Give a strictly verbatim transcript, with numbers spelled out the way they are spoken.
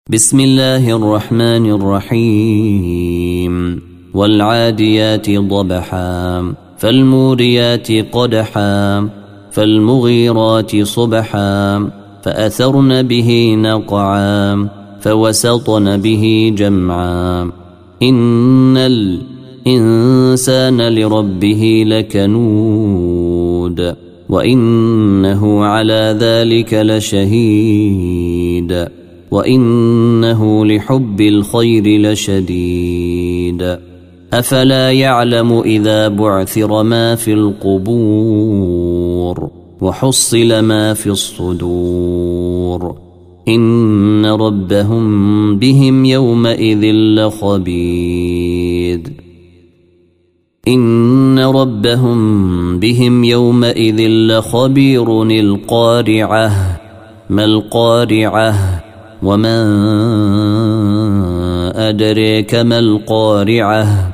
بسم الله الرحمن الرحيم والعاديات ضبحا فالموريات قدحا فالمغيرات صبحا فأثرن به نقعا فوسطن به جمعا إن الإنسان لربه لكنود وإنه على ذلك لشهيد وإنه لحب الخير لشديد أفلا يعلم إذا بعثر ما في القبور وحصل ما في الصدور إن ربهم بهم يومئذ لخبير إن ربهم بهم يومئذ لخبير القارعة ما القارعة وما أدريك ما القارعة